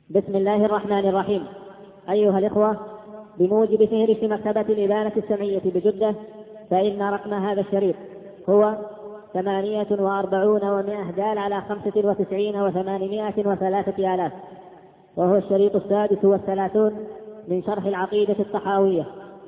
بسم الله الرحمن الرحيم. أيها الإخوة، بموجب فهرس مكتبة الإبانة السمعية بجدة، فإن رقم هذا الشريط هو 48 دال على 95 و803 آلاف، وهو الشريط 36 من شرح العقيدة الطحاوية.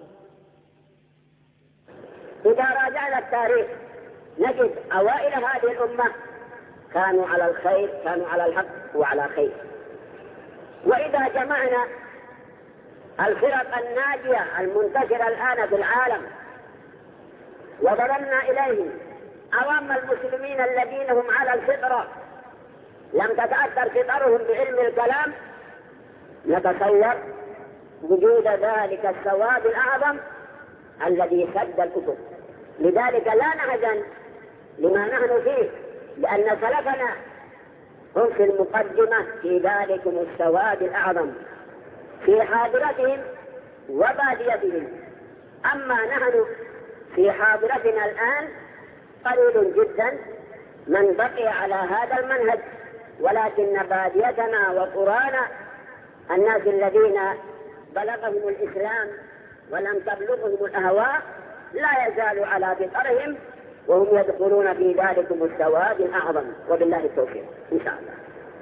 إذا راجعنا التاريخ نجد أوائل هذه الأمة كانوا على الخير، كانوا على الحق وعلى خير. وإذا جمعنا الفرق الناجية المنتشرة الآن في العالم وضربنا إليهم عوام المسلمين الذين هم على الفطرة لم تتأثر فطرهم بعلم الكلام، نتصور وجود ذلك السواد الأعظم الذي سد الأفق. لذلك لا نحزن لما نحن فيه، لأن سلفنا هم في المقدمة في ذلكم السواد الأعظم في حاضرتهم وباديتهم. أما نحن في حاضرتنا الآن قليل جدا من بقي على هذا المنهج، ولكن باديتنا وقرانا الناس الذين بلغهم الإسلام ولم تبلغهم الأهواء لا يزالوا على فطرهم وهم يدخلون في ذلكم السواد الأعظم، وبالله التوفيق إن شاء الله.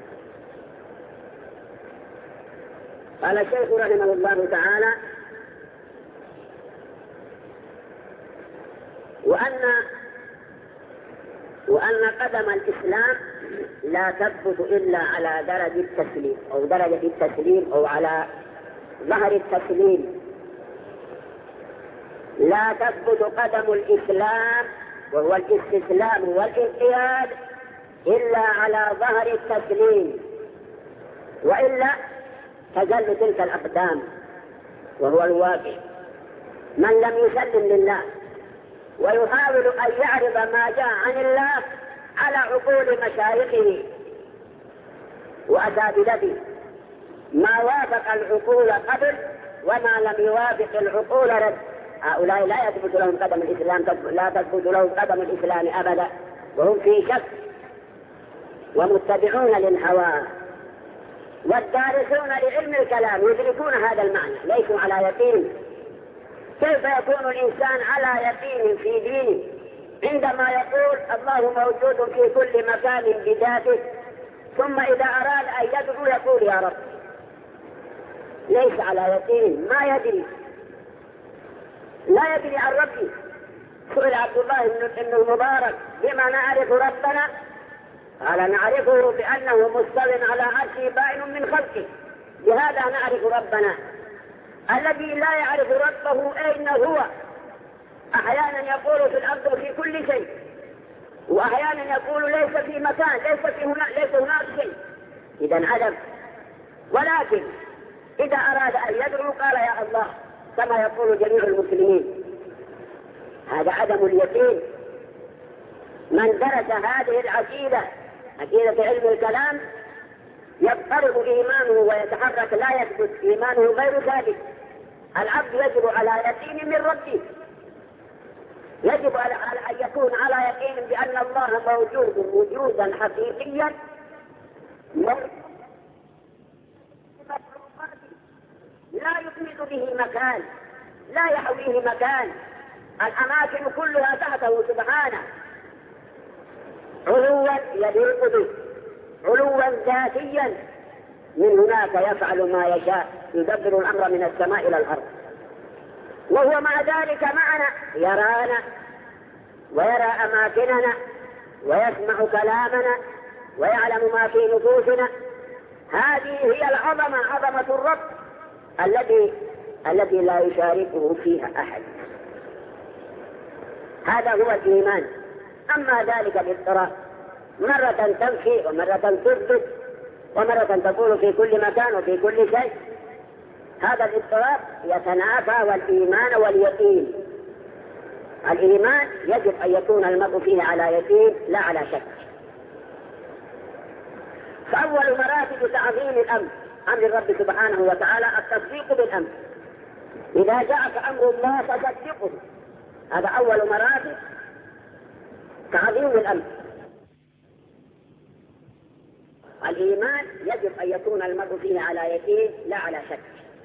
قال الشيخ رحمه الله تعالى: وأن قدم الإسلام لا تثبت إلا على درجة التسليم أو درجة التسليم أو على ظهر التسليم. لا تثبت قدم الإسلام وهو الاستسلام والانقياد إلا على ظهر التسليم، وإلا تزل تلك الأقدام، وهو الواقع. من لم يسلم لله ويحاول أن يعرض ما جاء عن الله على عقول مشايخه وأساتذته، ما وافق العقول قبل وما لم يوافق العقول رد، هؤلاء لا يثبت لهم قدم الإسلام، لا تثبت لهم قدم الإسلام أبدا، وهم في شك ومتبعون للهوى. والدارسون لعلم الكلام يدركون هذا المعنى، ليسوا على يقين. كيف يكون الإنسان على يقين في دينه عندما يقول الله موجود في كل مكان بذاته، ثم إذا أراد أن يدعو يقول يا رب؟ ليس على يقين، ما يدري، لا يدري عن ربه. سئل عبد الله بن المبارك: بما نعرف ربنا؟ قال: نعرفه بأنه مستو على عرشه بائن من خلقه، بهذا نعرف ربنا. الذي لا يعرف ربه أين هو أحيانا يقول في الأرض وفي كل شيء، وأحيانا يقول ليس في مكان، ليس هناك شيء، إذا عدم. ولكن إذا أراد أن يدعو قال يا الله كما يقول جميع المسلمين. هذا عدم اليقين. من درس هذه العقيدة، عقيدة علم الكلام، يضطرب إيمانه ويتحرك، لا يثبت إيمانه غير ثابت. العبد يجب على يقين من ربه، يجب على أن يكون على يقين بأن الله موجود وجودا حقيقيا لا يحيط به مكان، لا يحويه مكان، الأماكن كلها تحته سبحانه، علوا يليق به، علوا ذاتيا. من هناك يفعل ما يشاء، يدبر الأمر من السماء إلى الأرض، وهو مع ذلك معنا، يرانا ويرى أماكننا ويسمع كلامنا ويعلم ما في نفوسنا. هذه هي العظمة، عظمة الرب الذي لا يشاركه فيها أحد. هذا هو الإيمان. أما ذلك الاضطراب، مرة تنفي ومرة تثبت ومرة تقول في كل مكان وفي كل شيء، هذا الاضطراب يتنافى والإيمان واليقين. الإيمان يجب أن يكون المرء فيه على يقين لا على شك. فأول مراتب تعظيم الأمر، أمر الرب سبحانه وتعالى، التصديق بالأمر. إذا جاءك أمر الله فصدقه، هذا أول مراتب تعظيم الأمر. الإيمان يجب أن يكون المرء فيه على يقين لا على شك.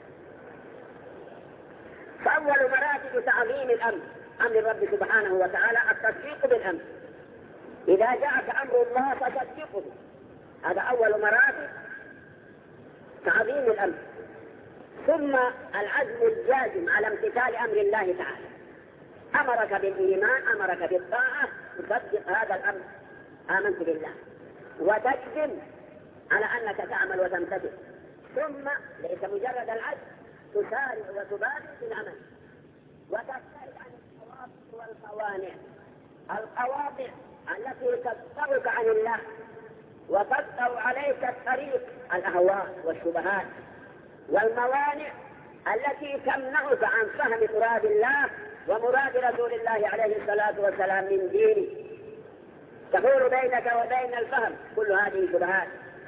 فأول مراتب تعظيم الأمر أمر الرب سبحانه وتعالى التصديق بالأمر. إذا جاءك أمر الله فصدقه، هذا أول مراتب تعظيم الأمر. ثم العزم الجازم على امتثال أمر الله تعالى، أمرك بالإيمان أمرك بالطاعة تصدق هذا الأمر، آمنت بالله، وتجزم على أنك تعمل وتمتثل. ثم ليس مجرد العزم، تسارع وتبادر في العمل وتبتعد عن القواطع والقوانع، القواطع التي تبتعدك عن الله وتقطع عليك الطريق، الأهواء والشبهات، والموانع التي تمنعك عن فهم مراد الله ومراد رسول الله عليه الصلاة والسلام من دينه، تحول بينك وبين الفهم كل هذه شبهات.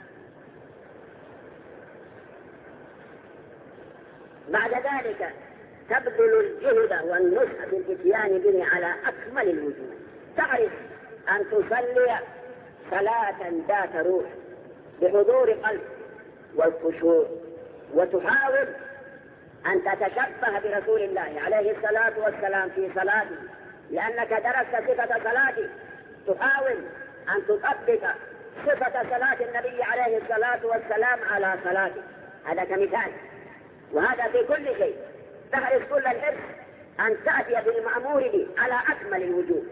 بعد ذلك تبذل الجهد والنصح في الاتيان به على أكمل الوجوه. تعرف أن تصلي صلاة ذات روح بحضور قلب والخشوع، وتحاول أن تتشبه برسول الله عليه الصلاة والسلام في صلاته، لأنك درست صفة صلاته، تحاول أن تطبق صفة صلاة النبي عليه الصلاة والسلام على صلاته، هذا كمثال. وهذا في كل شيء، تحرص كل الحرص أن تأتي بالمأمور به على أكمل الوجوه.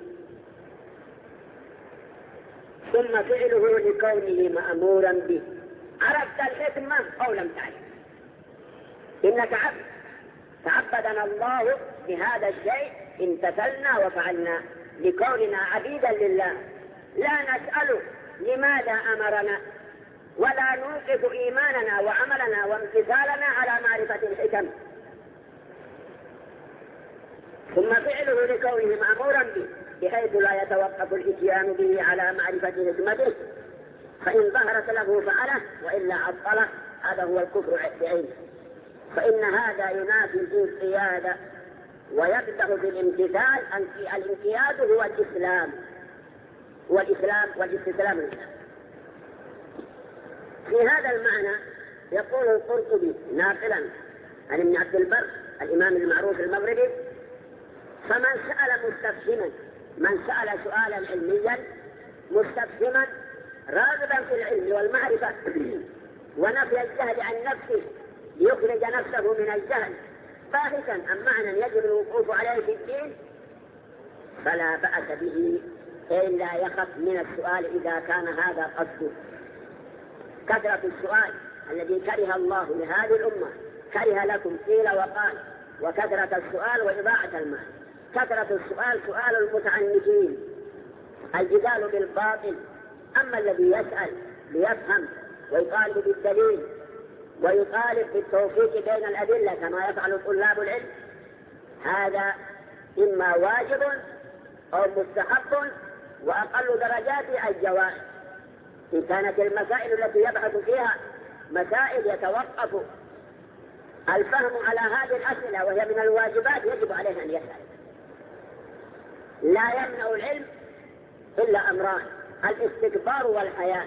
ثم فعله لكونه مأمورا به، عرفت الحكمة أو لم تعرف، إنك عبد، تعبدنا الله بهذا الشيء، امتثلنا وفعلنا لكوننا عبيدا لله، لا نسأل لماذا أمرنا، ولا نوقف إيماننا وعملنا وامتثالنا على معرفة الحكم. ثم فعله لكونه مأمورا به بحيث لا يتوقف الاتيان به على معرفة حكمته، فإن ظهرت له فعله وإلا عطله، هذا هو الكفر بعينه. فإن هذا ينافي الانقياد ويبدأ بالامتثال. الانقياد هو الإسلام، والإسلام والاستسلام لله. في هذا المعنى يقول القرطبي ناقلا عن ابن عبد البر الإمام المعروف المغربي: فمن سأل مستفهما، من سأل سؤالا علميا مستفهما راغبا في العلم والمعرفة ونفي الجهل عن نفسه ليخرج نفسه من الجهل باحثا عن معنى يجب الوقوف عليه في الدين، فلا بأس به إلا يخف من السؤال إذا كان هذا قصده. كثرة السؤال الذي كره الله لهذه الأمة، كره لكم قيل وقال، وكثرة السؤال وإضاعة المال. كثرة السؤال سؤال المتعنتين، الجدال بالباطل. أما الذي يسأل ليفهم ويطالب بالدليل ويطالب بالتوفيق بين الأدلة كما يفعل طلاب العلم، هذا إما واجب أو مستحب، وأقل درجات الجوائز. إن كانت المسائل التي يبحث فيها مسائل يتوقف الفهم على هذه الأسئلة وهي من الواجبات، يجب عليه أن يسأل. لا يمنع العلم إلا أمران: الاستكبار والحياء.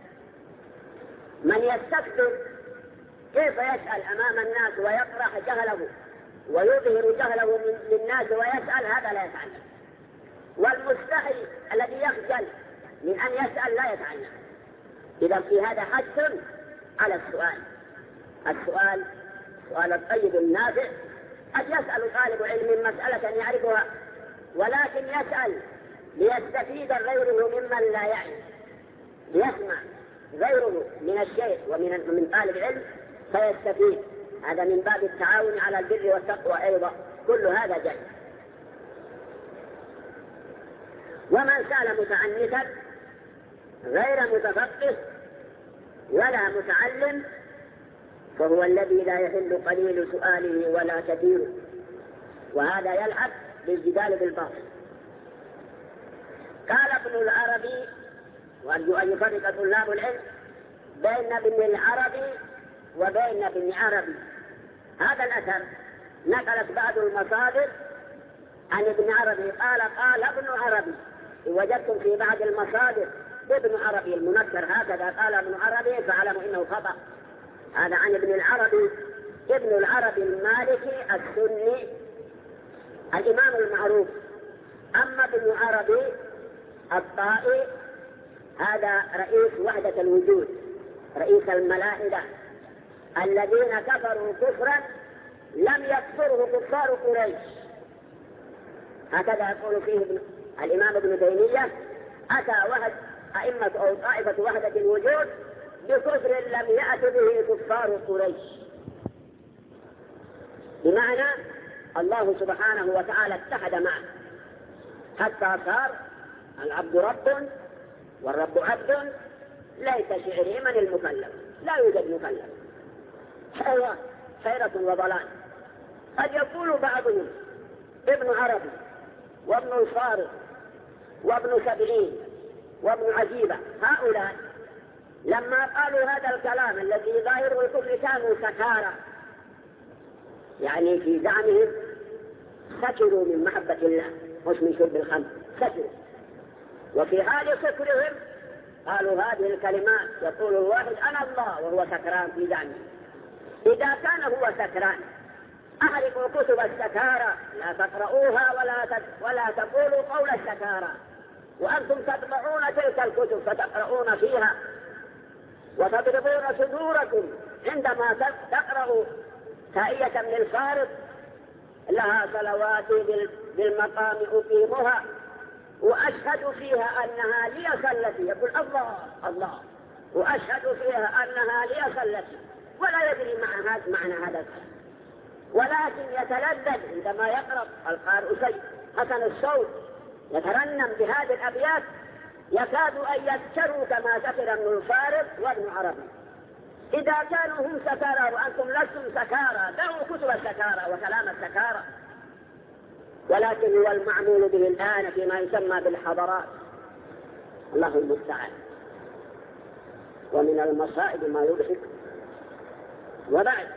من يستكبر كيف يسأل أمام الناس ويطرح جهله ويظهر جهله للناس ويسأل، هذا لا يتعلم. والمستحي الذي يخجل من أن يسأل لا يتعلم. إذا في هذا حث على السؤال. السؤال سؤال الطيب النافع. قد يسأل طالب علم مسألة يعرفها، ولكن يسأل ليستفيد غيره ممن لا يعرف، ليسمع غيره من الشيخ ومن طالب العلم فيستفيد. هذا من باب التعاون على البر والتقوى أيضا، كل هذا جائز. ومن سأل متعنتا غير متفقه ولا متعلم فهو الذي لا يحل قليل سؤاله ولا كثير، وهذا يلعب بالجدال بالباطل. قال ابن العربي، وأرجو أن يفرق طلاب العلم بين ابن العربي وبين ابن عربي. هذا الأثر نقلت بعض المصادر عن ابن عربي، قال ابن عربي. وجدتم في بعض المصادر ابن عربي المنكر هكذا قال ابن عربي فاعلموا انه خطأ. هذا عن ابن العربي، ابن العربي المالكي السني الإمام المعروف. أما ابن عربي الطائي هذا رئيس وحدة الوجود، رئيس الملاحدة الذين كفروا كفرا لم يكفره كفار قريش. هكذا يقول فيه الإمام ابن تيمية: أتى أئمة أو طائفة وحدة الوجود بكفر لم يأت به كفار قريش. بمعنى الله سبحانه وتعالى اتحد معه حتى صار العبد رب والرب عبد، ليس شعري من المكلف، لا يوجد مكلف، حيرة وضلال. قد يقول بعضهم ابن عربي وابن الفارض وابن سبعين وابن عجيبة، هؤلاء لما قالوا هذا الكلام الذي ظاهره الكفر كانوا سكارى، يعني في زعمهم سكروا من محبة الله مش من شرب الخمر، سكروا. وفي حال سكرهم قالوا هذه الكلمات، يقول الواحد أنا الله وهو سكران في زعمه. إذا كان هو سكران أحرقوا كتب السكارى، لا تقرؤوها ولا تقولوا قول السكارى، وأنتم تطبعون تلك الكتب فتقرؤون فيها وتضربون صدوركم عندما تقرأوا تائية من الفارض: لها صلواتي بالمقام أقيمها وأشهد فيها أنها لي صلتي. يقول الله الله، وأشهد فيها أنها لي صلتي، ولا يدري معنى هذا الكلام، ولكن يتلذذ عندما يقرأ القارئ سيد حسن الصوت يترنم بهذه الأبيات، يكاد أن يسكروا كما سكر ابن الفارض وابن عربي. إذا كانوا هم سكارى وأنتم لستم سكارى، دعوا كتب السكارى وكلام السكارى. ولكن هو المعمول به الآن فيما يسمى بالحضارات، الله المستعان. ومن المصائب ما يضحك. وبعد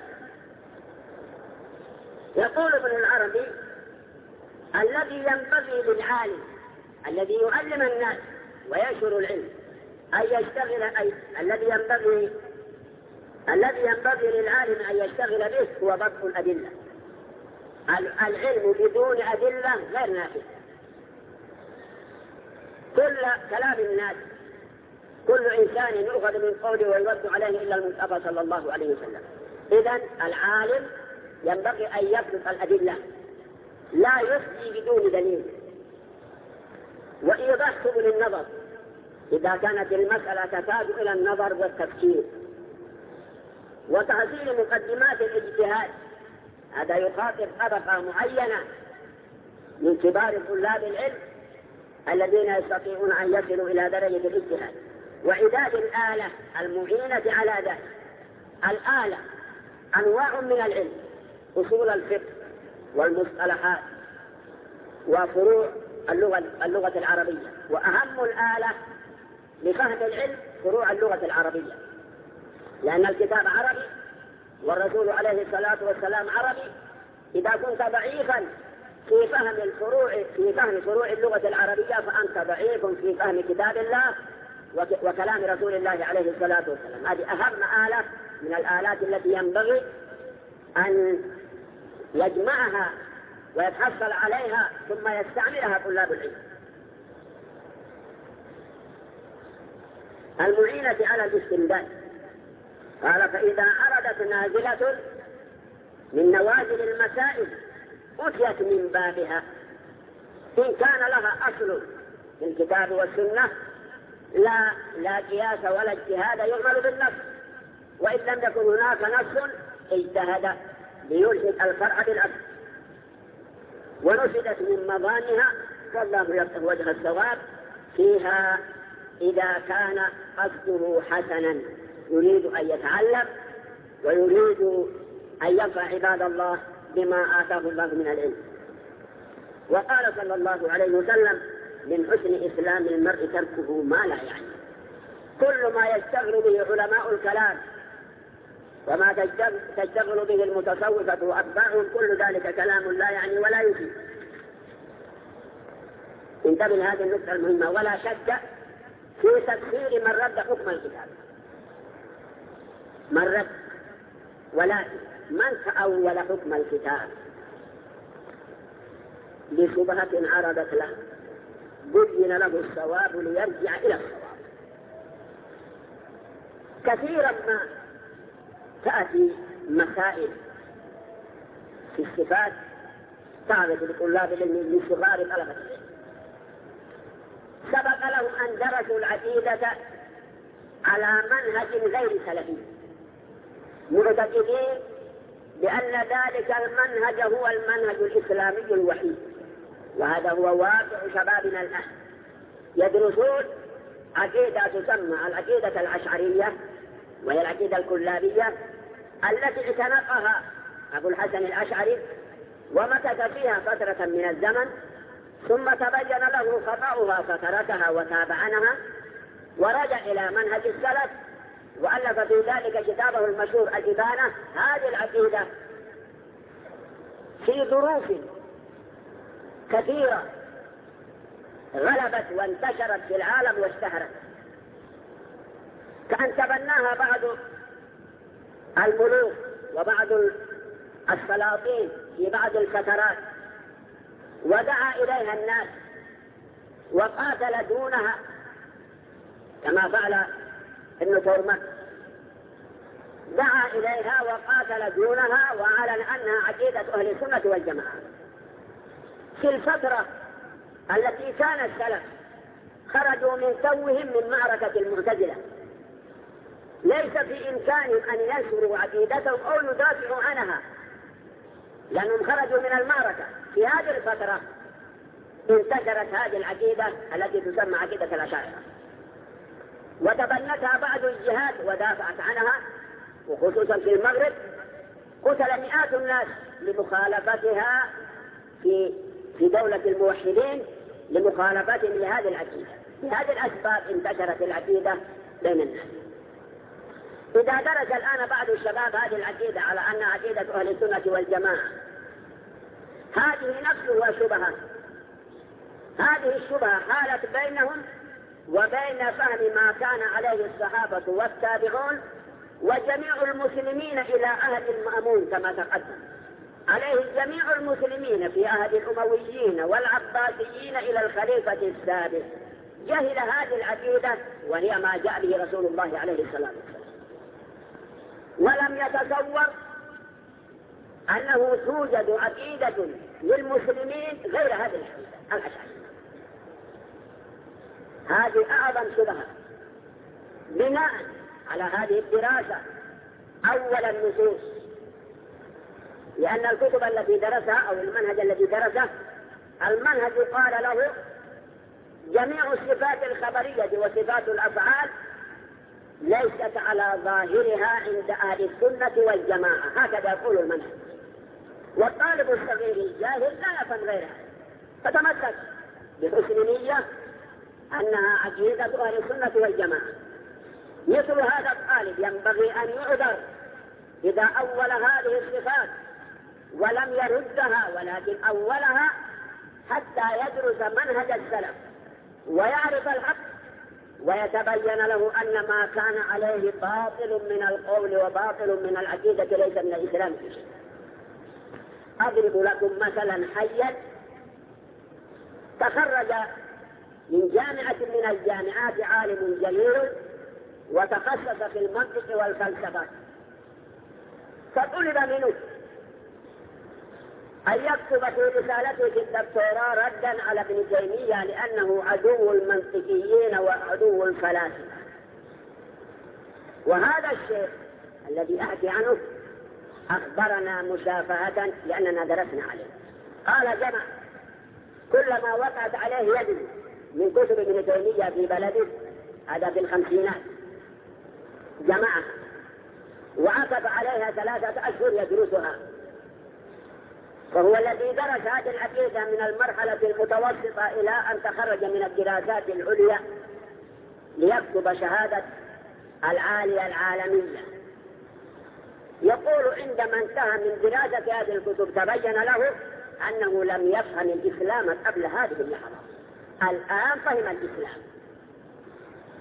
يقول ابن العربي: الذي ينبغي للعالم الذي يعلم الناس وينشر العلم أن يشتغل الذي ينبغي للعالم أن يشتغل به هو ضبط الأدلة. العلم بدون أدلة غير نافع. كل كلام الناس، كل إنسان يؤخذ من قوله ويرد عليه إلا المصطفى صلى الله عليه وسلم. إذن العالم ينبغي أن يضبط الأدلة، لا يفتي بدون دليل، وإيضاح سبل النظر إذا كانت المسألة تحتاج إلى النظر والتفكير، وتحصيل مقدمات الاجتهاد. هذا يخاطب طبقة معينة من كبار طلاب العلم الذين يستطيعون أن يصلوا إلى درجة الاجتهاد، وإعداد الآلة المعينة على ذلك. الآلة أنواع من العلم: أصول الفقه والمصطلحات وفروع اللغة العربية، وأهم الآلة لفهم العلم فروع اللغة العربية، لأن الكتاب عربي والرسول عليه الصلاة والسلام عربي. إذا كنت ضعيفا في فهم فروع اللغة العربية فأنت ضعيف في فهم كتاب الله وكلام رسول الله عليه الصلاة والسلام. هذه أهم آلة من الآلات التي ينبغي أن يجمعها ويتحصل عليها ثم يستعملها طلاب العلم. المعينة على الاستنباط. قال: فإذا عرضت نازلة من نوازل المسائل أتيت من بابها، إن كان لها أصل في الكتاب والسنة لا قياس ولا اجتهاد يعمل بالنص، وإن لم يكن هناك نص اجتهد ليلحق الفرع بالأصل، ونشدت من مظانها، والله يفتح وجه الصواب فيها إذا كان قصده حسنا يريد أن يتعلم ويريد أن ينفع عباد الله بما آتاه الله من العلم. وقال صلى الله عليه وسلم: من حسن إسلام المرء تركه ما لا يعني. كل ما يشتغل به علماء الكلام وما تشتغل به المتصوفة وأتباعهم كل ذلك كلام لا يعني ولا يفيد. انتبه لهذه النقطة المهمة. ولا شك في تكفير من رد حكم الكتاب، من رد، ولكن من تأول حكم الكتاب لشبهة عرضت له بين له الصواب ليرجع إلى الصواب. كثيرا ما تأتي مسائل في الصفات تعرض لطلاب العلم من صغار طلبة العلم، سبق لهم أن درسوا العقيدة على منهج غير سلفي، معتقدين بأن ذلك المنهج هو المنهج الإسلامي الوحيد، وهذا هو واقع شبابنا الآن. يدرسون عقيدة تسمى العقيدة الأشعرية، وهي العقيدة الكلابية التي اعتنقها أبو الحسن الأشعري ومكث فيها فترة من الزمن، ثم تبين له خطأها فتركها وتابعنها ورجع إلى منهج السلف، وألف في ذلك كتابه المشهور الإبانة. هذه العقيدة في ظروف كثيرة غلبت وانتشرت في العالم واشتهرت، كأن تبناها بعض الملوك وبعض السلاطين في بعض الفترات، ودعا إليها الناس وقاتل دونها كما فعل ابن تورمك، دعا إليها وقاتل دونها وأعلن أنها عقيدة أهل السنة والجماعة. في الفترة التي كان السلف خرجوا من توهم من معركة المعتزلة، ليس في إمكانهم أن ينشروا عقيدتهم أو يدافعوا عنها، لأنهم خرجوا من المعركة. في هذه الفترة انتشرت هذه العقيدة التي تسمى عقيدة الأشاعرة، وتبنتها بعض الجهات ودافعت عنها، وخصوصا في المغرب قتل مئات الناس لمخالفتها في دولة الموحدين، لمخالفتهم لهذه العقيدة. بهذه الأسباب انتشرت العقيدة بين الناس. إذا درس الآن بعض الشباب هذه العقيدة على أن عقيدة أهل السنة والجماعة، هذه نفسها شبهة، هذه الشبهة حالت بينهم وبين فهم ما كان عليه الصحابة والتابعون وجميع المسلمين إلى عهد المأمون كما تقدم، عليه جميع المسلمين في عهد الأمويين والعباسيين إلى الخليفة السادس، جهل هذه العقيدة وهي ما جاء به رسول الله عليه الصلاة والسلام، ولم يتصور أنه توجد عقيدة للمسلمين غير هذه العقيدة الأشعرية. هذه أعظم شبهة. بناء على هذه الدراسة أولا النصوص، لأن الكتب التي درسها أو المنهج الذي درسه، المنهج قال له جميع الصفات الخبرية وصفات الأفعال ليست على ظاهرها عند أهل السنة والجماعة، هكذا يقول المنهج. والطالب الصغير الجاهل لا يفهم غيرها، فتمسك بحسن نية أنها عقيدة أهل السنة والجماعة. مثل هذا الطالب ينبغي أن يعذر إذا أول هذه الصفات ولم يردها، ولكن أولها حتى يدرس منهج السلف ويعرف الحق ويتبين له أن ما كان عليه باطل من القول وباطل من العقيدة ليس من الإسلام في شيء. أضرب لكم مثلا حيا. تخرج من جامعة من الجامعات عالم جليل وتخصص في المنطق والفلسفة، فطلب منه أن يكتب في رسالته في الدكتوراه ردا على ابن تيمية لأنه عدو المنطقيين وعدو الفلاسفة. وهذا الشيء الذي أحكي عنه أخبرنا مشافهة لأننا درسنا عليه. قال جمع كلما وقعت عليه يد من كتب ابن تيمية في بلده، هذا في الخمسينات، جمعها وعقب عليها 3 أشهر يدرسها. وهو الذي درس هذه العقيدة من المرحلة المتوسطة إلى أن تخرج من الدراسات العليا ليكتب شهادة العالية العالمية. يقول عندما انتهى من دراسة هذه الكتب تبين له أنه لم يفهم الإسلام قبل هذه اللحظة، الآن فهم الإسلام.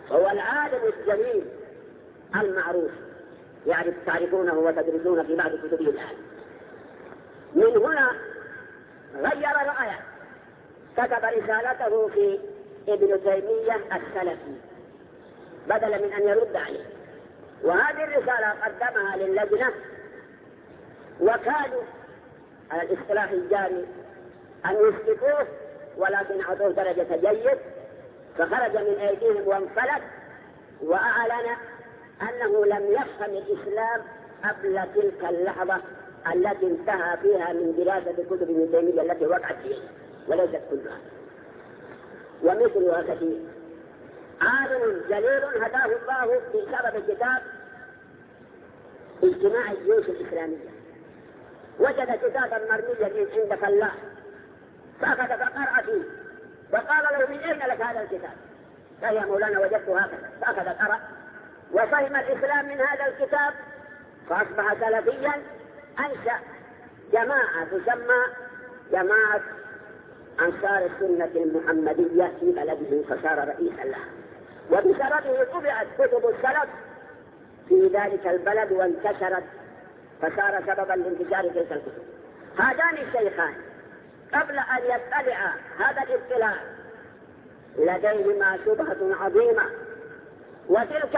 هو العالم الجليل المعروف، يعني تعرفونه وتدرسون في بعض كتبه الآن. من هنا غير رأيه، كتب رسالته في ابن تيمية السلفي بدلا من أن يرد عليه، وهذه الرسالة قدمها للجنة، وكانوا على الاصطلاح الجاري أن يسلكوه، ولكن أعطوه درجة جيد، فخرج من أيديهم وانفلت، وأعلن أنه لم يفهم الإسلام قبل تلك اللحظة التي انتهى فيها من دراسة كتب ابن تيمية التي وقعت فيه، وليست كلها. ومثلها كثير. عالم جليل هداه الله بسبب كتاب اجتماع الجيوش الإسلامية، وجد كتابا مرميا عند فلاح فأخذ فقرأ فيه وقال له: من أين لك هذا الكتاب؟ قال: يا مولانا وجدته هكذا. فأخذ قرأ وفهم الإسلام من هذا الكتاب، فأصبح سلفيا. أنشأ جماعة تسمى جماعة أنصار السنة المحمدية في بلده، فصار رئيسا لها، وبسببه طبعت كتب السلف في ذلك البلد وانتشرت، فصار سببا لانتشار تلك الكتب. هذان الشيخان قبل أن يطلع هذا الاطلاع لديهما شبهة عظيمة، وتلك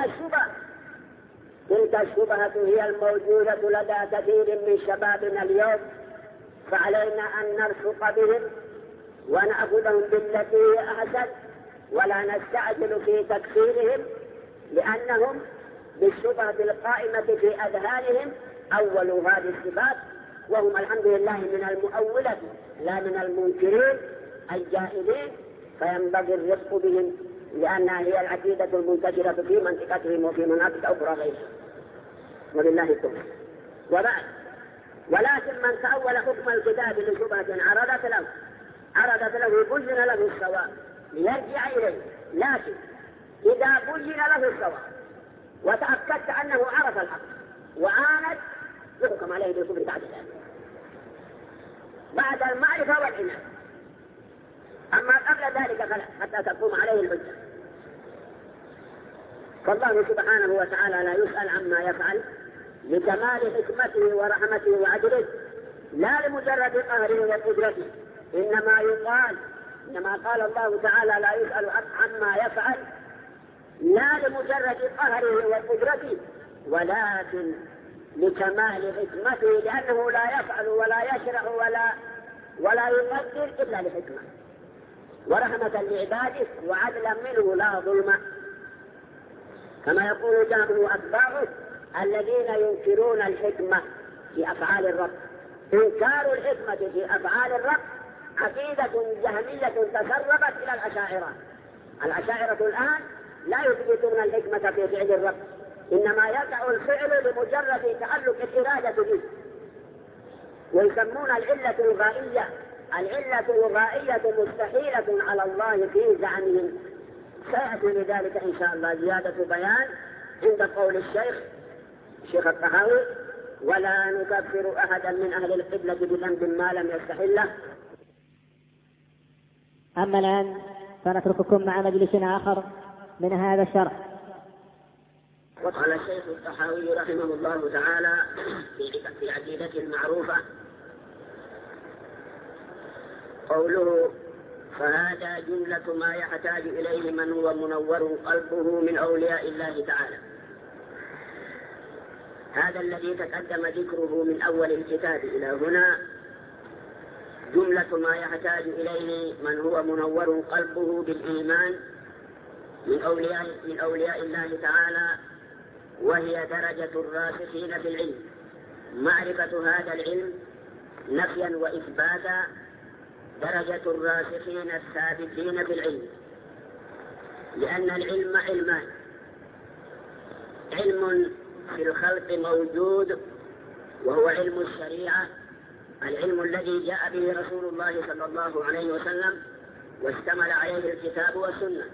الشبهة هي الموجودة لدى كثير من شبابنا اليوم، فعلينا أن نرفق بهم ونأخذهم بالتي هي أحسن، ولا نستعجل في تكفيرهم، لأنهم بالشبهة القائمة في أذهانهم أولوا هذه الصفات، وهم الحمد لله من المؤولة لا من المنكرين الجاهلين، فينبغي الرفق بهم، لأنها هي العقيدة المنتشرة في منطقتهم وفي مناطق أخرى غيرها، وبالله التوفيق. وبعد، ولكن من تأول حكم الكتاب لشبهة عرضت له بين له الصواب ليرجع إليه، لكن إذا بين له الصواب وتأكدت أنه عرف الحق وعاند، يحكم عليه بالكفر بعد ذلك، بعد المعرفة والعناد. أما قبل ذلك فلا، حتى تقوم عليه الحجة. فالله سبحانه وتعالى لا يسأل عما يفعل لكمال حكمته ورحمته وعدله، لا لمجرد قهره وقدرته، إنما قال الله تعالى لا يسأل عما يفعل لا لمجرد قهره وقدرته، ولكن لكمال حكمته، لأنه لا يفعل ولا يشرع ولا يقدر إلا لحكمة ورحمة لعباده وعدلا منه لا ظلم، كما يقول جابر وأتباعه الذين ينكرون الحكمة في أفعال الرب. إنكار الحكمة في أفعال الرب عقيدة جهمية تسربت إلى الأشاعرة الآن لا يثبتون الحكمة في فعل الرب، إنما يقع الفعل لمجرد تعلق الإرادة به، ويسمون العلة الغائية مستحيلة على الله في زعمهم. سيأتي لذلك إن شاء الله زيادة بيان عند قول الشيخ الطحاوي: ولا نكفر أحدا من أهل القبلة بذنب ما لم يستحله. أما الآن فنترككم مع مجلس آخر من هذا الشرح. وقال الشيخ الطحاوي رحمه الله تعالى في عقيدته المعروفة قوله: فهذا جملة ما يحتاج إليه من هو منور قلبه من أولياء الله تعالى. هذا الذي تقدم ذكره من أول الكتاب إلى هنا جملة ما يحتاج إليه من هو منور قلبه بالإيمان من أولياء الله تعالى، وهي درجة الراسخين في العلم، معرفة هذا العلم نفيا وإثباتا، درجة الراسخين الثابتين في العلم، لأن العلم علمان: علم في الخلق موجود وهو علم الشريعة، العلم الذي جاء به رسول الله صلى الله عليه وسلم واشتمل عليه الكتاب والسنة،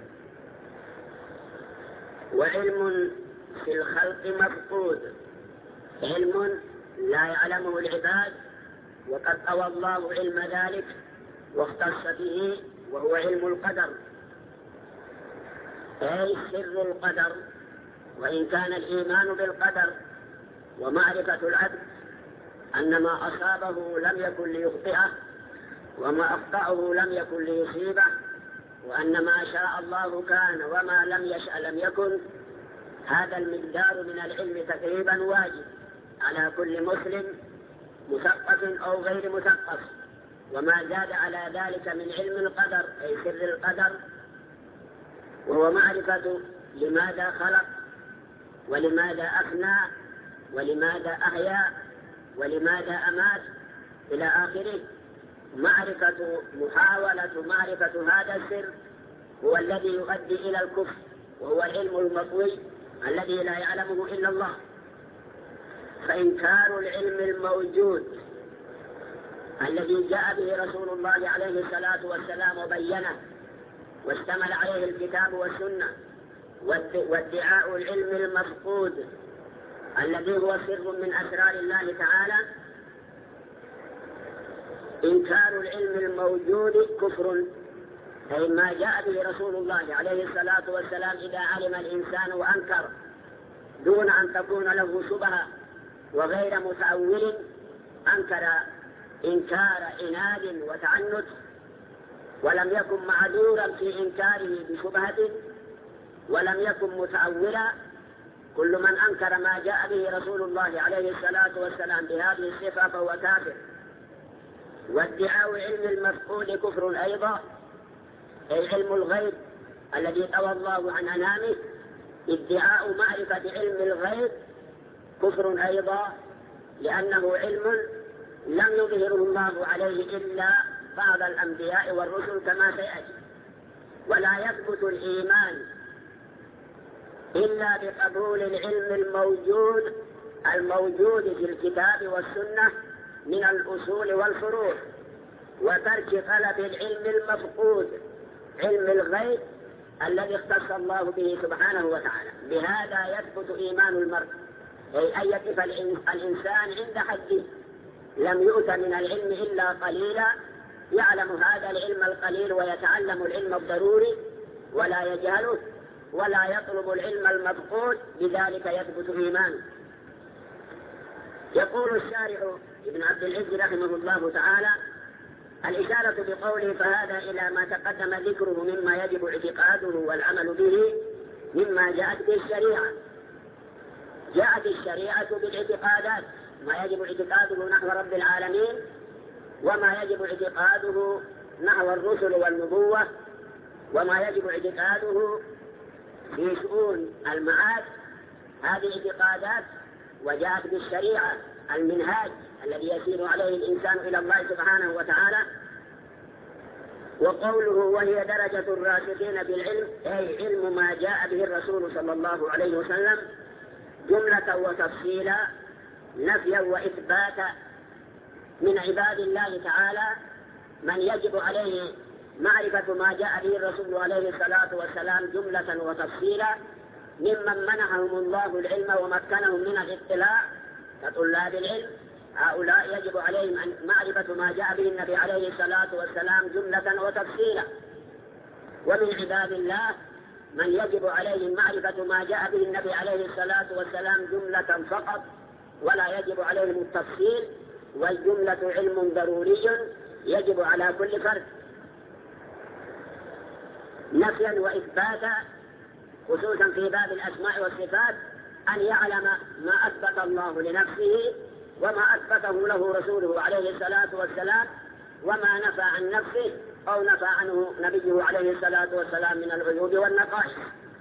وعلم في الخلق مفقود، علم لا يعلمه العباد وقد قوى الله علم ذلك واختص به، وهو علم القدر. أي سر القدر. وإن كان الإيمان بالقدر ومعرفة العبد أن ما أصابه لم يكن ليخطئه وما أخطأه لم يكن ليصيبه، وأن ما شاء الله كان وما لم يشأ لم يكن، هذا المقدار من العلم تقريبا واجب على كل مسلم مثقف أو غير مثقف. وما زاد على ذلك من علم القدر أي سر القدر وهو معرفة لماذا خلق ولماذا أفنى ولماذا أحيا ولماذا أمات إلى آخره. محاولة معرفة هذا السر هو الذي يؤدي إلى الكفر، وهو العلم المطوي الذي لا يعلمه إلا الله. فإنكار العلم الموجود الذي جاء به رسول الله عليه الصلاة والسلام وبينه واشتمل عليه الكتاب والسنة، وادعاء العلم المفقود الذي هو سر من أسرار الله تعالى، إنكار العلم الموجود كفر. أي ما جاء به رسول الله عليه الصلاة والسلام إذا علم الإنسان وأنكر دون أن تكون له شبهة وغير متأول، أنكر إنكار عناد وتعنت ولم يكن معذورا في إنكاره بشبهة ولم يكن متأولا. كل من أنكر ما جاء به رسول الله عليه الصلاة والسلام بهذه الصفة فهو كافر. وادعاء علم المفقود كفر أيضا، أي علم الغيب الذي طوى الله عن أنامه، ادعاء معرفة علم الغيب كفر أيضا، لأنه علم لم يظهره الله عليه إلا بعض الأنبياء والرسل كما سيأتي. ولا يثبت الإيمان إلا بقبول العلم الموجود في الكتاب والسنة من الأصول والفروع، وترك طلب العلم المفقود علم الغيب الذي اختص الله به سبحانه وتعالى. بهذا يثبت إيمان المرء، أي أن يقف الإنسان عند حده. لم يؤت من العلم إلا قليلا، يعلم هذا العلم القليل ويتعلم العلم الضروري ولا يجهله ولا يطلب العلم المفقود، بذلك يثبت إيمانه. يقول الشارع ابن عبد العز رحمه الله تعالى: الإشارة بقوله فهذا إلى ما تقدم ذكره مما يجب اعتقاده والعمل به مما جاءت به الشريعة. جاءت الشريعة بالاعتقادات، ما يجب اعتقاده نحو رب العالمين وما يجب اعتقاده نحو الرسل والنبوة وما يجب اعتقاده في شؤون المعاد. هذه اعتقادات، وجاءت بالشريعة المنهاج الذي يسير عليه الإنسان إلى الله سبحانه وتعالى. وقوله وهي درجة الراسخين بالعلم، أي علم ما جاء به الرسول صلى الله عليه وسلم جملة وتفصيلا نفيا وإثباتا من عباد الله تعالى من يجب عليه معرفة ما جاء به الرسول عليه الصلاة والسلام جملة وتفصيلا، ممن منحهم الله العلم ومكنهم من الاطلاع كطلاب العلم. هؤلاء يجب عليهم معرفة ما جاء به النبي عليه الصلاة والسلام جملة وتفصيلا. ومن عباد الله من يجب عليهم معرفة ما جاء به النبي عليه الصلاة والسلام جملة فقط ولا يجب عليهم التفصيل، والجملة علم ضروري يجب على كل فرد. نفيا وإثباتا، خصوصا في باب الأسماء والصفات، أن يعلم ما أثبت الله لنفسه وما أثبته له رسوله عليه الصلاة والسلام، وما نفى عن نفسه أو نفى عنه نبيه عليه الصلاة والسلام من العيوب والنقائص.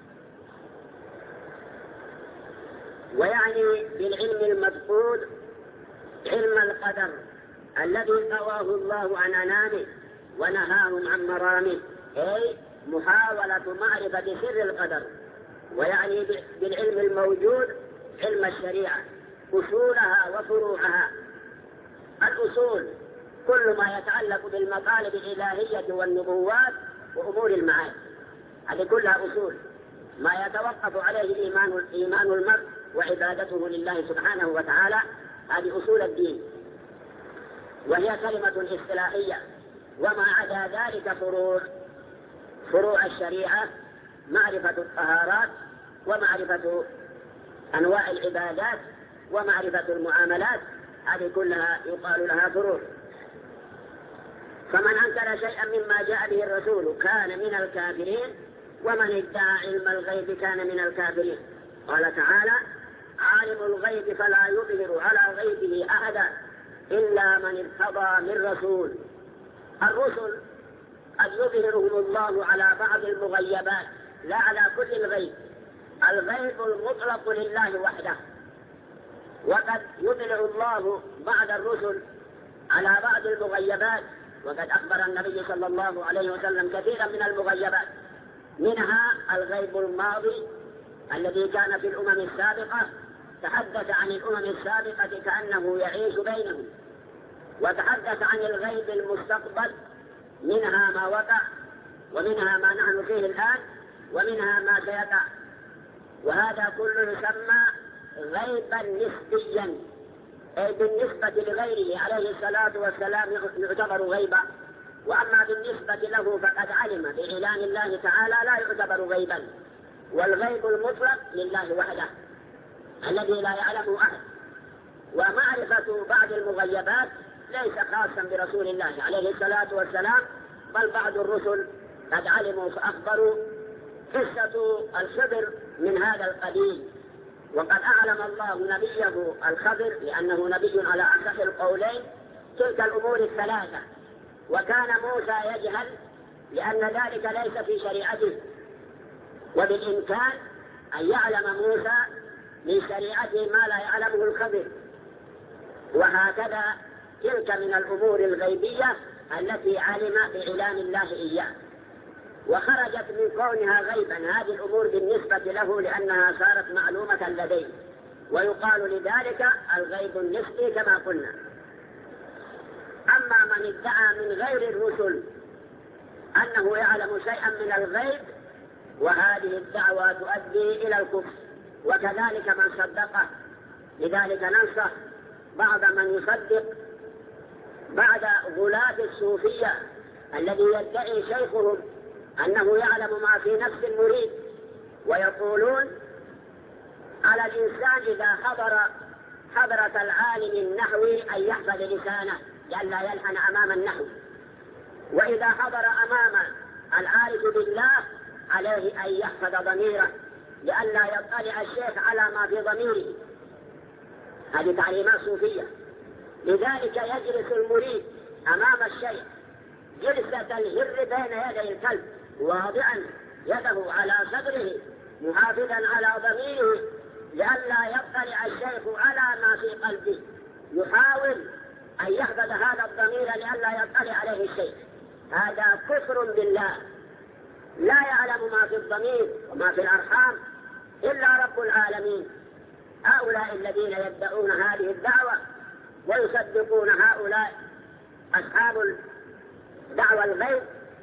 ويعني بالعلم المفقود علم القدر الذي قواه الله عن أنامه ونهاهم عن مرامه، أي محاولة معرفة سر القدر. ويعني بالعلم الموجود علم الشريعة أصولها وفروعها. الأصول كل ما يتعلق بالمطالب الإلهية والنبوات وأمور المعاد، هذه كلها أصول ما يتوقف عليه إيمان المرء وعبادته لله سبحانه وتعالى، هذه أصول الدين، وهي كلمة اصطلاحية. وما عدا ذلك فروع الشريعة معرفة الطهارات ومعرفة أنواع العبادات ومعرفة المعاملات، هذه كلها يقال لها فروع. فمن أنكر شيئا مما جاء به الرسول كان من الكافرين، ومن ادعى علم الغيب كان من الكافرين. قال تعالى: عالم الغيب فلا يظهر على غيبه أحدا إلا من ارتضى من رسول. الرسل قد يظهرهم الله على بعض المغيبات لا على كل الغيب. الغيب المطلق لله وحده، وقد يطلع الله بعض الرسل على بعض المغيبات، وقد أخبر النبي صلى الله عليه وسلم كثيرا من المغيبات، منها الغيب الماضي الذي كان في الأمم السابقة، تحدث عن الأمم السابقة كأنه يعيش بينهم، وتحدث عن الغيب المستقبل، منها ما وقع ومنها ما نحن فيه الآن ومنها ما سيقع، وهذا كله يسمى غيبا نسبيا، أي بالنسبة لغيره عليه الصلاة والسلام يعتبر غيبا، وأما بالنسبة له فقد علم بإعلان الله تعالى لا يعتبر غيبا. والغيب المطلق لله وحده الذي لا يعلمه أحد. ومعرفة بعض المغيبات ليس خاصا برسول الله عليه الصلاة والسلام، بل بعض الرسل قد علموا فأخبروا. قصة الخضر من هذا القبيل، وقد أعلم الله نبيه الخضر لأنه نبي على أصح القولين تلك الأمور الثلاثة، وكان موسى يجهل لأن ذلك ليس في شريعته، وبالإمكان أن يعلم موسى من شريعته ما لا يعلمه الخضر. وهكذا تلك من الأمور الغيبية التي علم بإعلان الله إياه، وخرجت من كونها غيبا هذه الأمور بالنسبة له لأنها صارت معلومة لديه، ويقال لذلك الغيب النسبي كما قلنا. أما من ادعى من غير الرسل أنه يعلم شيئا من الغيب، وهذه الدعوة تؤدي إلى الكفر، وكذلك من صدقه. لذلك ننصح بعض من يصدق بعد غلاة الصوفية الذي يدعي شيخهم أنه يعلم ما في نفس المريد، ويقولون على الإنسان إذا حضرة العالم النحوي أن يحفظ لسانه لئلا يلحن أمام النحو، وإذا حضر أمام العارف بالله عليه أن يحفظ ضميره لئلا يطلع الشيخ على ما في ضميره. هذه تعليمات صوفية. لذلك يجلس المريد أمام الشيخ جلسة الهر بين يدي الكلب، واضعا يده على صدره محافظا على ضميره لئلا يطلع الشيخ على ما في قلبه، يحاول أن يحفظ هذا الضمير لئلا يطلع عليه الشيخ. هذا كفر بالله، لا يعلم ما في الضمير وما في الأرحام إلا رب العالمين. هؤلاء الذين يدعون هذه الدعوة ويصدقون هؤلاء أصحاب دعوى الغيب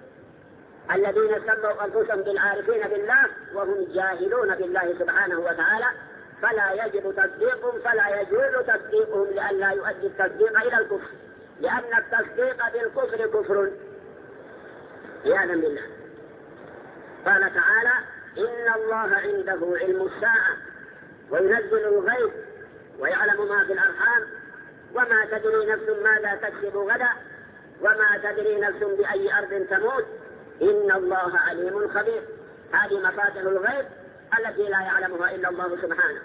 الذين سموا أنفسهم بالعارفين بالله وهم جاهلون بالله سبحانه وتعالى، فلا يجب تصديقهم، فلا يجوز تصديقهم لئلا يؤدي التصديق إلى الكفر، لأن التصديق بالكفر كفر عياذا بالله. قال تعالى: إن الله عنده علم الساعة وينزل الغيث ويعلم ما في الأرحام وما تدري نفس ماذا تكسب غدا وما تدري نفس بأي أرض تموت إن الله عليم خبير. هذه مفاتيح الغيب التي لا يعلمها إلا الله سبحانه.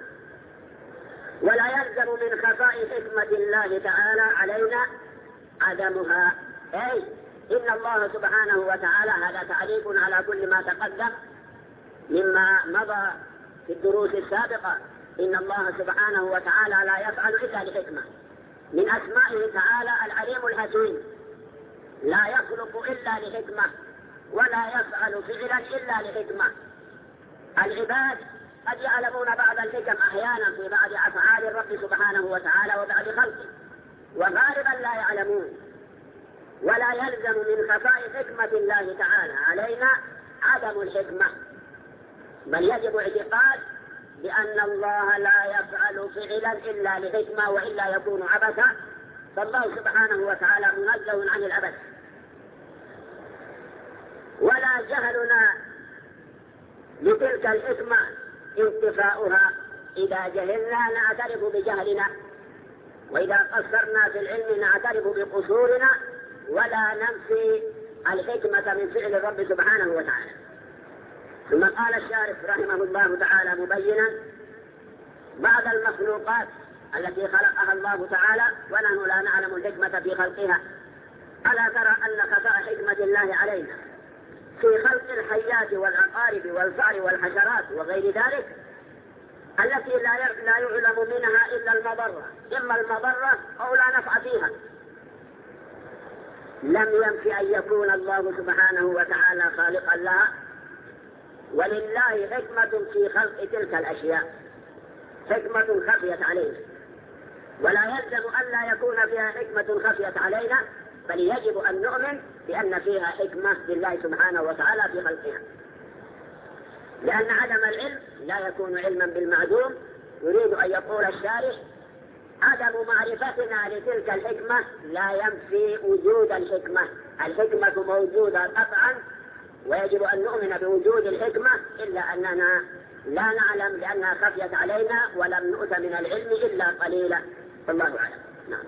ولا يلزم من خفاء حكمة الله تعالى علينا عدمها، أي إن الله سبحانه وتعالى، هذا تعليق على كل ما تقدم مما مضى في الدروس السابقة، إن الله سبحانه وتعالى لا يفعل إلا لحكمة. من أسمائه تعالى العليم الحكيم، لا يخلق إلا لحكمة ولا يفعل فعلا إلا لحكمة. العباد قد يعلمون بعض الحكم أحيانا في بعض أفعال الرب سبحانه وتعالى وبعض خلقه، وغالبا لا يعلمون. ولا يلزم من خفاء حكمة الله تعالى علينا عدم الحكمة، بل يجب اعتقاد بأن الله لا يفعل فعلا إلا لحكمة وإلا يكون عبثا، فالله سبحانه وتعالى منزه عن العبث. ولا جهلنا لتلك الحكمة انتفاؤها. إذا جهلنا نعترف بجهلنا، وإذا قصرنا في العلم نعترف بقصورنا، ولا ننفي الحكمة من فعل الرب سبحانه وتعالى. ثم قال الشارح رحمه الله تعالى مبينا بعض المخلوقات التي خلقها الله تعالى ونحن لا نعلم الحكمة في خلقها. ألا ترى أن خفاء حكمة الله علينا في خلق الحيات والعقارب والفأر والحشرات وغير ذلك، التي لا يعلم منها إلا المضرة، إما المضرة أو لا نفع فيها. لم ينفي أن يكون الله سبحانه وتعالى خالقا لها، ولله حكمة في خلق تلك الأشياء، حكمة خفيت علينا، ولا يلزم أن لا يكون فيها حكمة خفيت علينا، بل يجب أن نؤمن بأن فيها حكمة لله سبحانه وتعالى في خلقها. لأن عدم العلم لا يكون علما بالمعدوم. يريد أن يقول الشارح عدم معرفتنا لتلك الحكمة لا ينفي وجود الحكمة. الحكمة موجودة قطعا، ويجب أن نؤمن بوجود الحكمة، إلا أننا لا نعلم لأنها خفيت علينا ولم نؤت من العلم إلا قليلا. والله أعلم. نعم.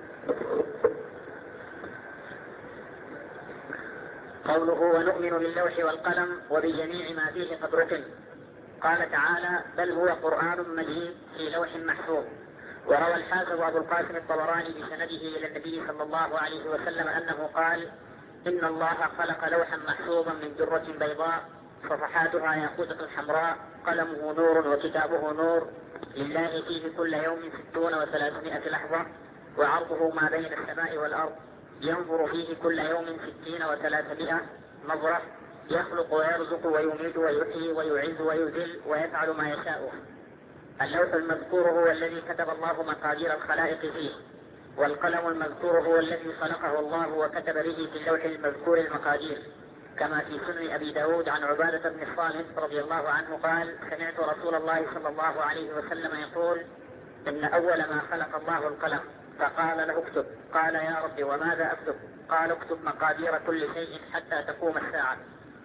قوله ونؤمن باللوح والقلم وبجميع ما فيه قد ركن. قال تعالى بل هو قرآن مجيد في لوح محفوظ. وروى الحافظ أبو القاسم الطبراني بسنده إلى النبي صلى الله عليه وسلم أنه قال إن الله خلق لوحا محفوظا من درة بيضاء صفحاتها ياقوتة حمراء قلمه نور وكتابه نور لله فيه كل يوم 60 و300 لحظة وعرضه ما بين السماء والأرض ينظر فيه كل يوم 60 و300 نظرة يخلق ويرزق ويميت ويحيي ويعز ويذل ويفعل ما يشاء. اللوح المذكور هو الذي كتب الله مقادير الخلائق فيه، والقلم المذكور هو الذي خلقه الله وكتب به في اللوح المذكور المقادير، كما في سنن أبي داود عن عبادة بن الصامت رضي الله عنه قال سمعت رسول الله صلى الله عليه وسلم يقول إن أول ما خلق الله القلم فقال له اكتب. قال يا رب وماذا أكتب؟ قال اكتب مقادير كل شيء حتى تقوم الساعة.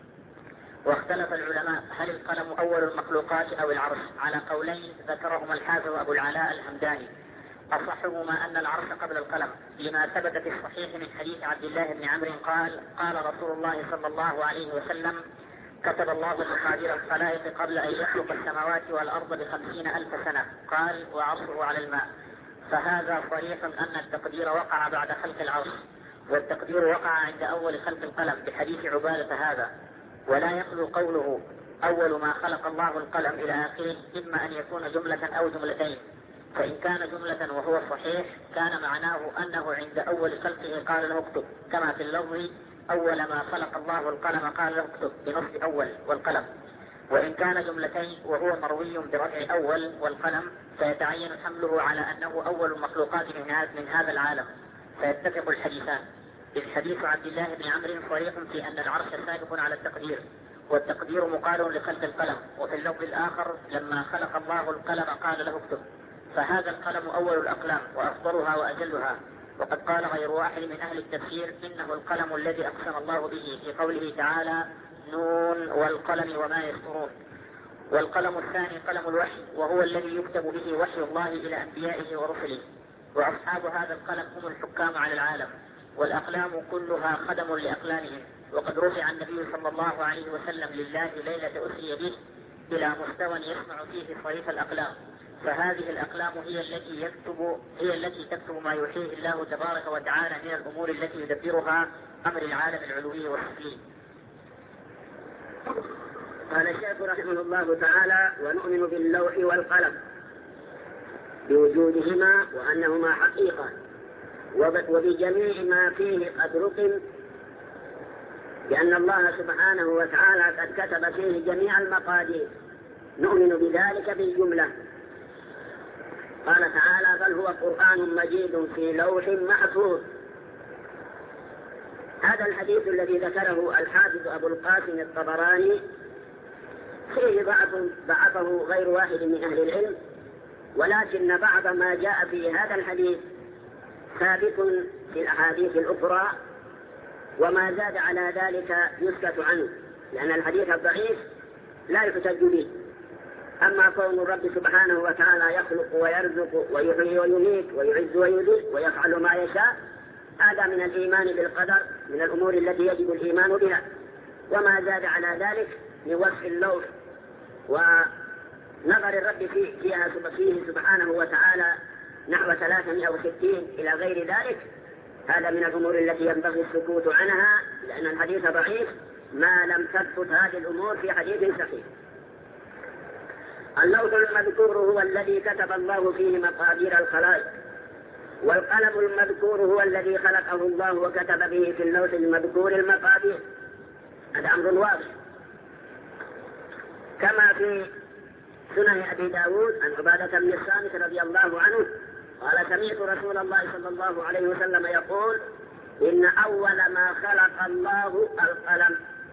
واختلف العلماء هل القلم أول المخلوقات أو العرش على قولين ذكرهما الحافظ أبو العلاء الحمداني. أصحهما أن العرش قبل القلم لما ثبت في الصحيح من حديث عبد الله بن عمرو قال قال رسول الله صلى الله عليه وسلم كتب الله مقادير الخلائق قبل أن يخلق السماوات والأرض ب50,000 سنة. قال وعرشه على الماء. فهذا صريح أن التقدير وقع بعد خلق العرش، والتقدير وقع عند أول خلق القلم بحديث عبادة هذا. ولا يخلو قوله أول ما خلق الله القلم إلى آخره إما أن يكون جملة أو جملتين، فإن كان جملة وهو صحيح كان معناه أنه عند أول خلقه قال له اكتب، كما في اللفظ أول ما خلق الله القلم قال له اكتب بنصب أول والقلم. وإن كان جملتين وهو مروي برفع أول والقلم فيتعين حمله على أنه أول المخلوقات من هذا العالم، فيتفق الحديثان. إذ حديث عبد الله بن عمرو صريح في أن العرش سابق على التقدير، والتقدير مقال لخلق القلم. وفي اللفظ الآخر لما خلق الله القلم قال له اكتب، فهذا القلم أول الأقلام وأفضلها وأجلها. وقد قال غير واحد من أهل التفسير إنه القلم الذي أقسم الله به في قوله تعالى نون والقلم وما يسطرون. والقلم الثاني قلم الوحي، وهو الذي يكتب به وحي الله إلى أنبيائه ورسله. وأصحاب هذا القلم هم الحكام على العالم، والأقلام كلها خدم لأقلامهم. وقد رفع النبي صلى الله عليه وسلم لله ليلة أسري به إلى مستوى يسمع فيه صريف الأقلام، فهذه الأقلام هي التي تكتب ما يوحيه الله تبارك وتعالى من الأمور التي يدبرها أمر العالم العلوي والسفلي. قال الشيخ رحمه الله تعالى ونؤمن باللوح والقلم بوجودهما وأنهما حقيقة وبجميع ما فيه قد رقم، لأن الله سبحانه وتعالى قد كتب فيه جميع المقادير. نؤمن بذلك بالجملة. قال تعالى بل هو قرآن مجيد في لوح محفوظ. هذا الحديث الذي ذكره الحافظ أبو القاسم الطبراني فيه ضعفه غير واحد من أهل العلم، ولكن بعض ما جاء في هذا الحديث ثابت في الأحاديث الأخرى، وما زاد على ذلك يسكت عنه، لأن الحديث الضعيف لا يحتج به. أما كون الرب سبحانه وتعالى يخلق ويرزق ويحيي ويميت ويعز ويذل ويفعل ما يشاء، هذا من الإيمان بالقدر، من الأمور التي يجب الإيمان بها. وما زاد على ذلك من وصف اللوح ونظر الرب فيه سبحانه وتعالى نحو 360 إلى غير ذلك، هذا من الأمور التي ينبغي السكوت عنها، لأن الحديث ضعيف ما لم تثبت هذه الأمور في حديث صحيح. اللوح المذكور هو الذي كتب الله فيه مقادير الخلائق، والقلم المذكور هو الذي خلقه الله وكتب به في اللوح المذكور المقادير. هذا أمر واضح، كما في سنن أبي داود عن عبادة بن الصامت رضي الله عنه قال: سمعت رسول الله صلى الله عليه وسلم يقول: إن أول ما خلق الله القلم،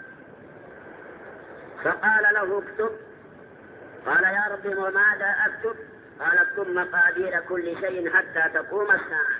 فقال له: اكتب. قال: يا رب وماذا أكتب؟ قال: اكتب مقادير كل شيء حتى تقوم الساعة.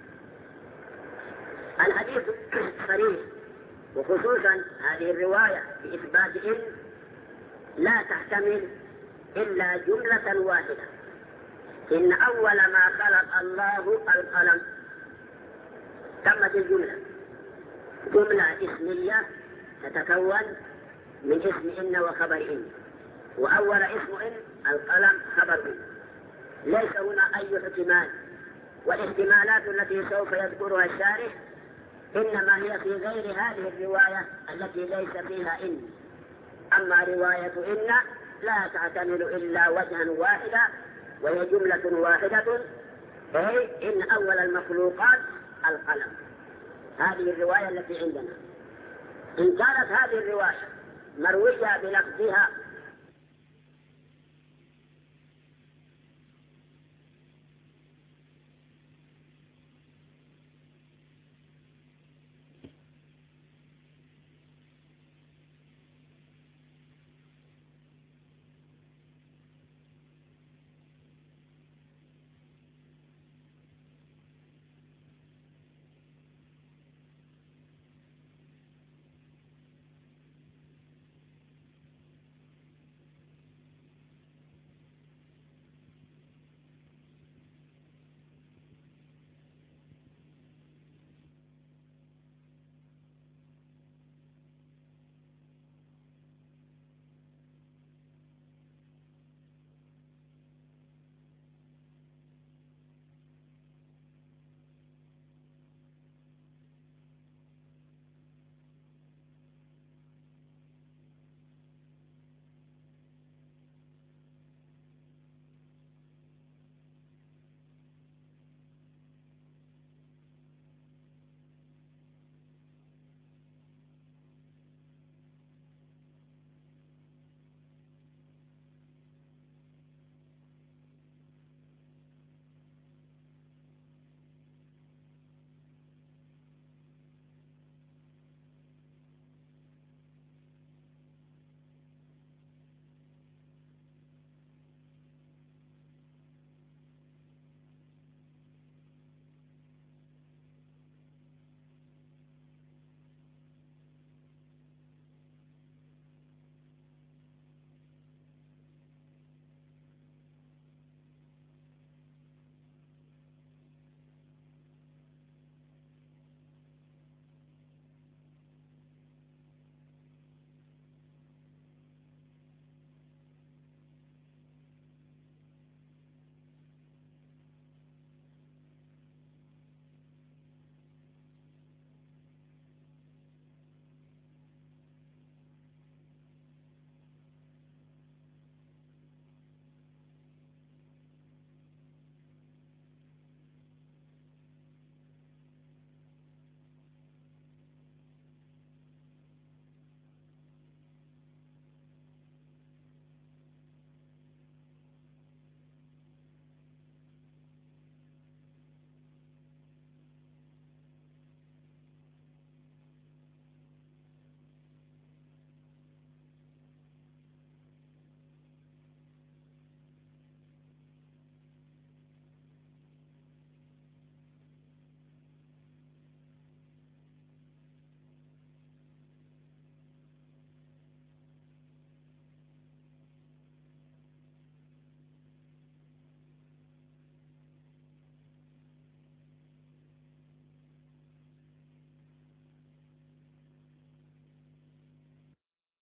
الحديث صريح، وخصوصا هذه الرواية بإثبات إن لا تحتمل إلا جملة واحدة. إن أول ما خلق الله القلم، تمت الجملة، جملة اسمية تتكون من اسم إن وخبر إن، وأول اسم إن القلم خبر إن، ليس هنا أي احتمال. والاحتمالات التي سوف يذكرها الشارح إنما هي في غير هذه الرواية التي ليس فيها إن. أما رواية إن لا تعتمد إلا وجها واحدا، وهي جملة واحدة، أي إن أول المخلوقات القلم. هذه الرواية التي عندنا. إن كانت هذه الرواية مروية بلفظها